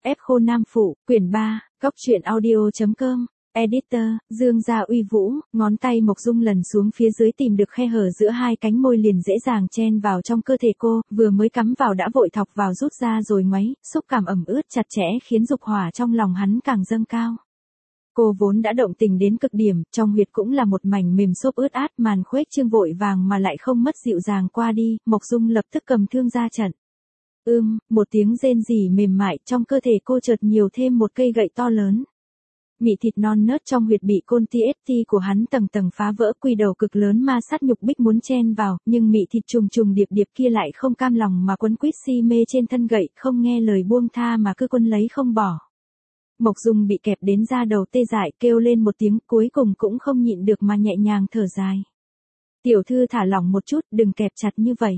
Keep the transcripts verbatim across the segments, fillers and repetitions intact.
Ép khô nam phụ, quyển ba, góc truyện audio.com, editor, Dương Gia Uy Vũ, ngón tay Mộc Dung lần xuống phía dưới tìm được khe hở giữa hai cánh môi liền dễ dàng chen vào trong cơ thể cô, vừa mới cắm vào đã vội thọc vào rút ra rồi ngoáy, xúc cảm ẩm ướt chặt chẽ khiến dục hỏa trong lòng hắn càng dâng cao. Cô vốn đã động tình đến cực điểm, trong huyệt cũng là một mảnh mềm xốp ướt át, màn khuếch trương vội vàng mà lại không mất dịu dàng qua đi, Mộc Dung lập tức cầm thương ra trận. Ưm, một tiếng rên rỉ mềm mại, trong cơ thể cô chợt nhiều thêm một cây gậy to lớn. Mị thịt non nớt trong huyệt bị côn ti ét ti của hắn tầng tầng phá vỡ, quy đầu cực lớn ma sát nhục bích muốn chen vào, nhưng mị thịt trùng trùng điệp điệp kia lại không cam lòng mà quấn quýt si mê trên thân gậy, không nghe lời buông tha mà cứ quân lấy không bỏ. Mộc Dung bị kẹp đến da đầu tê dại, kêu lên một tiếng, cuối cùng cũng không nhịn được mà nhẹ nhàng thở dài. Tiểu thư thả lỏng một chút, đừng kẹp chặt như vậy.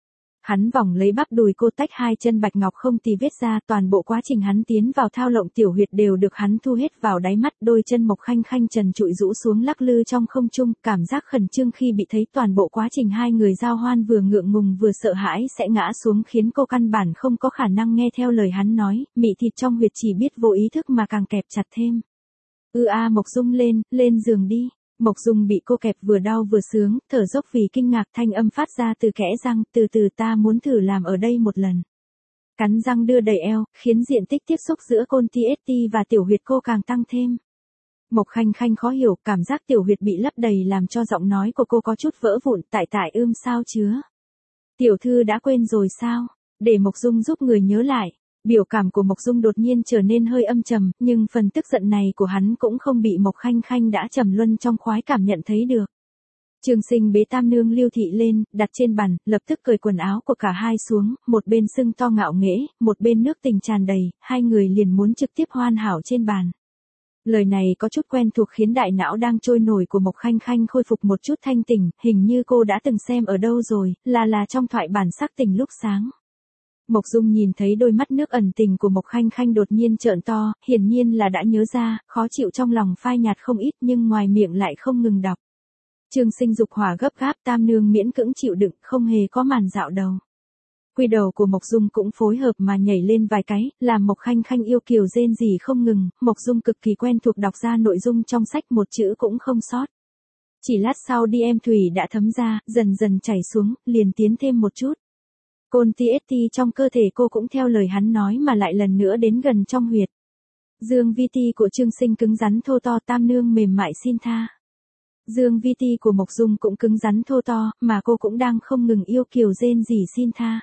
Hắn vòng lấy bắp đùi cô, tách hai chân bạch ngọc không tì vết ra, toàn bộ quá trình hắn tiến vào thao lộng tiểu huyệt đều được hắn thu hết vào đáy mắt, đôi chân Mộc Khanh Khanh trần trụi rũ xuống lắc lư trong không trung, cảm giác khẩn trương khi bị thấy toàn bộ quá trình hai người giao hoan vừa ngượng ngùng vừa sợ hãi sẽ ngã xuống khiến cô căn bản không có khả năng nghe theo lời hắn nói, mị thịt trong huyệt chỉ biết vô ý thức mà càng kẹp chặt thêm. Ư a Mộc Dung lên, lên giường đi. Mộc Dung bị cô kẹp vừa đau vừa sướng, thở dốc vì kinh ngạc, thanh âm phát ra từ kẽ răng, từ từ ta muốn thử làm ở đây một lần. Cắn răng đưa đẩy eo, khiến diện tích tiếp xúc giữa côn ti ét ti và tiểu huyệt cô càng tăng thêm. Mộc Khanh Khanh khó hiểu, cảm giác tiểu huyệt bị lấp đầy làm cho giọng nói của cô có chút vỡ vụn, tại tại ưm sao chứa. Tiểu thư đã quên rồi sao? Để Mộc Dung giúp người nhớ lại. Biểu cảm của Mộc Dung đột nhiên trở nên hơi âm trầm, nhưng phần tức giận này của hắn cũng không bị Mộc Khanh Khanh đã trầm luân trong khoái cảm nhận thấy được. Trường Sinh bế Tam Nương Lưu Thị lên, đặt trên bàn, lập tức cởi quần áo của cả hai xuống, một bên sưng to ngạo nghễ, một bên nước tình tràn đầy, hai người liền muốn trực tiếp hoàn hảo trên bàn. Lời này có chút quen thuộc khiến đại não đang trôi nổi của Mộc Khanh Khanh khôi phục một chút thanh tỉnh, hình như cô đã từng xem ở đâu rồi, là là trong thoại bản sắc tình lúc sáng. Mộc Dung nhìn thấy đôi mắt nước ẩn tình của Mộc Khanh Khanh đột nhiên trợn to, hiển nhiên là đã nhớ ra, khó chịu trong lòng phai nhạt không ít nhưng ngoài miệng lại không ngừng đọc. Trường Sinh dục hỏa gấp gáp, Tam Nương miễn cưỡng chịu đựng, không hề có màn dạo đầu. Quy đầu của Mộc Dung cũng phối hợp mà nhảy lên vài cái, làm Mộc Khanh Khanh yêu kiều rên rỉ không ngừng, Mộc Dung cực kỳ quen thuộc đọc ra nội dung trong sách một chữ cũng không sót. Chỉ lát sau đi em thủy đã thấm ra, dần dần chảy xuống, liền tiến thêm một chút. Côn ti ét ti trong cơ thể cô cũng theo lời hắn nói mà lại lần nữa đến gần trong huyệt. Dương vi ti của Trường Sinh cứng rắn thô to, Tam Nương mềm mại xin tha. Dương vi ti của Mộc Dung cũng cứng rắn thô to, mà cô cũng đang không ngừng yêu kiều rên rỉ xin tha.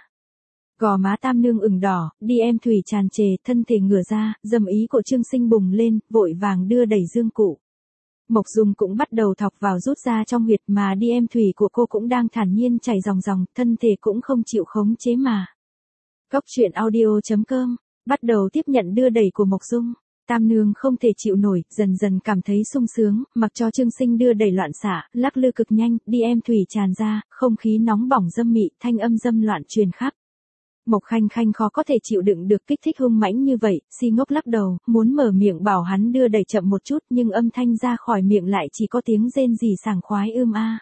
Gò má Tam Nương ửng đỏ, đi em thủy tràn trề, thân thể ngửa ra, dâm ý của Trường Sinh bùng lên, vội vàng đưa đẩy dương cụ. Mộc Dung cũng bắt đầu thọc vào rút ra trong huyệt, mà đi em thủy của cô cũng đang thản nhiên chảy ròng ròng, thân thể cũng không chịu khống chế mà. Góc truyện audio.com, bắt đầu tiếp nhận đưa đẩy của Mộc Dung. Tam Nương không thể chịu nổi, dần dần cảm thấy sung sướng, mặc cho Trường Sinh đưa đẩy loạn xạ, lắc lư cực nhanh, đi em thủy tràn ra, không khí nóng bỏng dâm mị, thanh âm dâm loạn truyền khắp. Mộc Khanh Khanh khó có thể chịu đựng được kích thích hung mãnh như vậy, si ngốc lắc đầu, muốn mở miệng bảo hắn đưa đẩy chậm một chút nhưng âm thanh ra khỏi miệng lại chỉ có tiếng rên rỉ sảng khoái ưm a.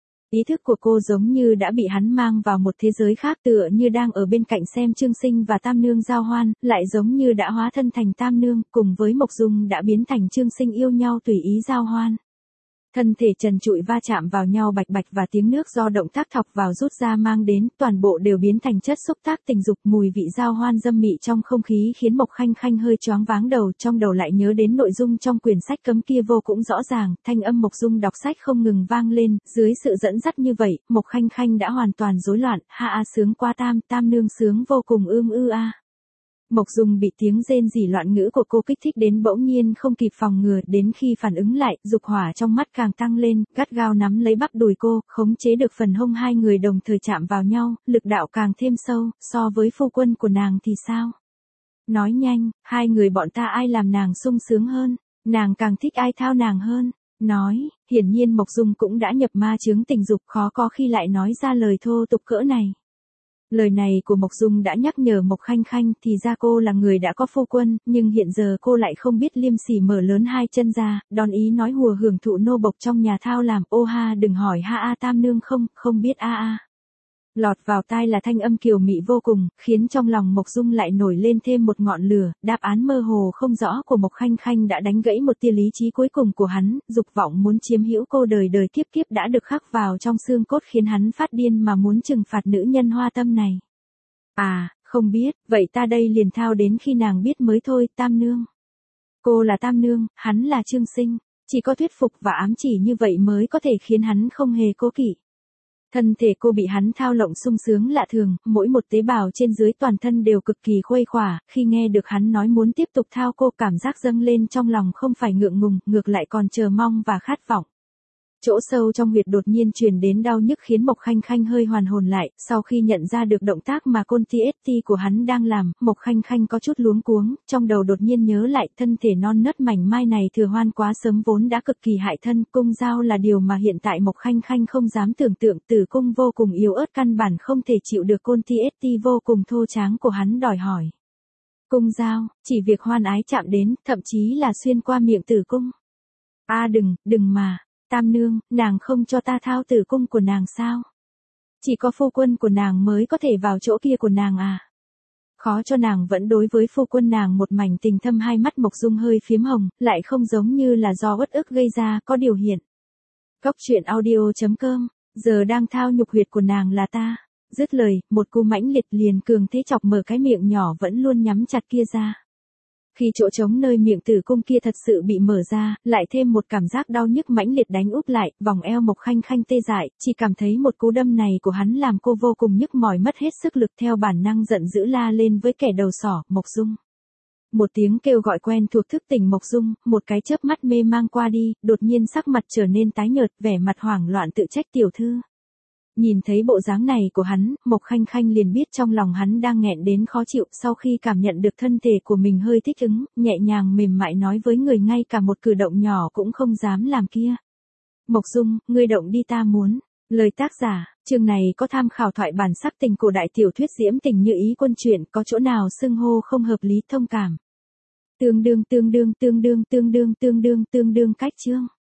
Ý thức của cô giống như đã bị hắn mang vào một thế giới khác, tựa như đang ở bên cạnh xem Trường Sinh và Tam Nương giao hoan, lại giống như đã hóa thân thành Tam Nương, cùng với Mộc Dung đã biến thành Trường Sinh yêu nhau tùy ý giao hoan. Thân thể trần trụi va chạm vào nhau bạch bạch và tiếng nước do động tác thọc vào rút ra mang đến, toàn bộ đều biến thành chất xúc tác tình dục, mùi vị giao hoan dâm mị trong không khí khiến Mộc Khanh Khanh hơi choáng váng đầu, trong đầu lại nhớ đến nội dung trong quyển sách cấm kia vô cũng rõ ràng, thanh âm Mộc Dung đọc sách không ngừng vang lên, dưới sự dẫn dắt như vậy, Mộc Khanh Khanh đã hoàn toàn rối loạn, ha a sướng quá Tam, Tam Nương sướng vô cùng ưm ư a. Mộc Dung bị tiếng rên rỉ loạn ngữ của cô kích thích đến bỗng nhiên không kịp phòng ngừa, đến khi phản ứng lại, dục hỏa trong mắt càng tăng lên, gắt gao nắm lấy bắp đùi cô, khống chế được phần hông hai người đồng thời chạm vào nhau, lực đạo càng thêm sâu, so với phu quân của nàng thì sao? Nói nhanh, hai người bọn ta ai làm nàng sung sướng hơn, nàng càng thích ai thao nàng hơn? Nói, hiển nhiên Mộc Dung cũng đã nhập ma chướng tình dục, khó có khi lại nói ra lời thô tục cỡ này. Lời này của Mộc Dung đã nhắc nhở Mộc Khanh Khanh, thì ra cô là người đã có phu quân, nhưng hiện giờ cô lại không biết liêm sỉ mở lớn hai chân ra, đón ý nói hùa hưởng thụ nô bộc trong nhà thao làm, ô ha đừng hỏi ha a Tam Nương không, không biết a a. Lọt vào tai là thanh âm kiều mị vô cùng, khiến trong lòng Mộc Dung lại nổi lên thêm một ngọn lửa, đáp án mơ hồ không rõ của Mộc Khanh Khanh đã đánh gãy một tia lý trí cuối cùng của hắn, dục vọng muốn chiếm hữu cô đời đời kiếp kiếp đã được khắc vào trong xương cốt khiến hắn phát điên mà muốn trừng phạt nữ nhân hoa tâm này. À, không biết, vậy ta đây liền thao đến khi nàng biết mới thôi, Tam Nương. Cô là Tam Nương, hắn là Trương Sinh, chỉ có thuyết phục và ám chỉ như vậy mới có thể khiến hắn không hề cố kỵ. Thân thể cô bị hắn thao lộng sung sướng lạ thường, mỗi một tế bào trên dưới toàn thân đều cực kỳ khuây khỏa, khi nghe được hắn nói muốn tiếp tục thao cô cảm giác dâng lên trong lòng không phải ngượng ngùng, ngược lại còn chờ mong và khát vọng. Chỗ sâu trong huyệt đột nhiên truyền đến đau nhức khiến Mộc Khanh Khanh hơi hoàn hồn lại, sau khi nhận ra được động tác mà côn ti ét ti của hắn đang làm, Mộc Khanh Khanh có chút luống cuống, trong đầu đột nhiên nhớ lại thân thể non nớt mảnh mai này thừa hoan quá sớm vốn đã cực kỳ hại thân, cung dao là điều mà hiện tại Mộc Khanh Khanh không dám tưởng tượng, tử cung vô cùng yếu ớt căn bản không thể chịu được côn ti ét ti vô cùng thô tráng của hắn đòi hỏi. Cung dao, chỉ việc hoan ái chạm đến, thậm chí là xuyên qua miệng tử cung. A à đừng, đừng mà. Tam Nương, nàng không cho ta thao tử cung của nàng sao? Chỉ có phu quân của nàng mới có thể vào chỗ kia của nàng à? Khó cho nàng vẫn đối với phu quân nàng một mảnh tình thâm, hai mắt Mộc Dung hơi phiếm hồng, lại không giống như là do uất ức gây ra, có điều hiện. Cốc truyện audio chấm com, giờ đang thao nhục huyệt của nàng là ta. Dứt lời, một cú mãnh liệt liền cường thế chọc mở cái miệng nhỏ vẫn luôn nhắm chặt kia ra. Khi chỗ trống nơi miệng tử cung kia thật sự bị mở ra, lại thêm một cảm giác đau nhức mãnh liệt đánh úp lại, vòng eo Mộc Khanh Khanh tê dại, chỉ cảm thấy một cú đâm này của hắn làm cô vô cùng nhức mỏi mất hết sức lực, theo bản năng giận dữ la lên với kẻ đầu sỏ, Mộc Dung. Một tiếng kêu gọi quen thuộc thức tỉnh Mộc Dung, một cái chớp mắt mê mang qua đi, đột nhiên sắc mặt trở nên tái nhợt, vẻ mặt hoảng loạn tự trách tiểu thư. Nhìn thấy bộ dáng này của hắn, Mộc Khanh Khanh liền biết trong lòng hắn đang nghẹn đến khó chịu, sau khi cảm nhận được thân thể của mình hơi thích ứng, nhẹ nhàng mềm mại nói với người ngay cả một cử động nhỏ cũng không dám làm kia. Mộc Dung, ngươi động đi ta muốn. Lời tác giả, chương này có tham khảo thoại bản sắc tình cổ đại tiểu thuyết diễm tình như ý quân truyện, có chỗ nào xưng hô không hợp lý thông cảm. Tương đương tương đương tương đương tương đương tương đương tương đương cách chương.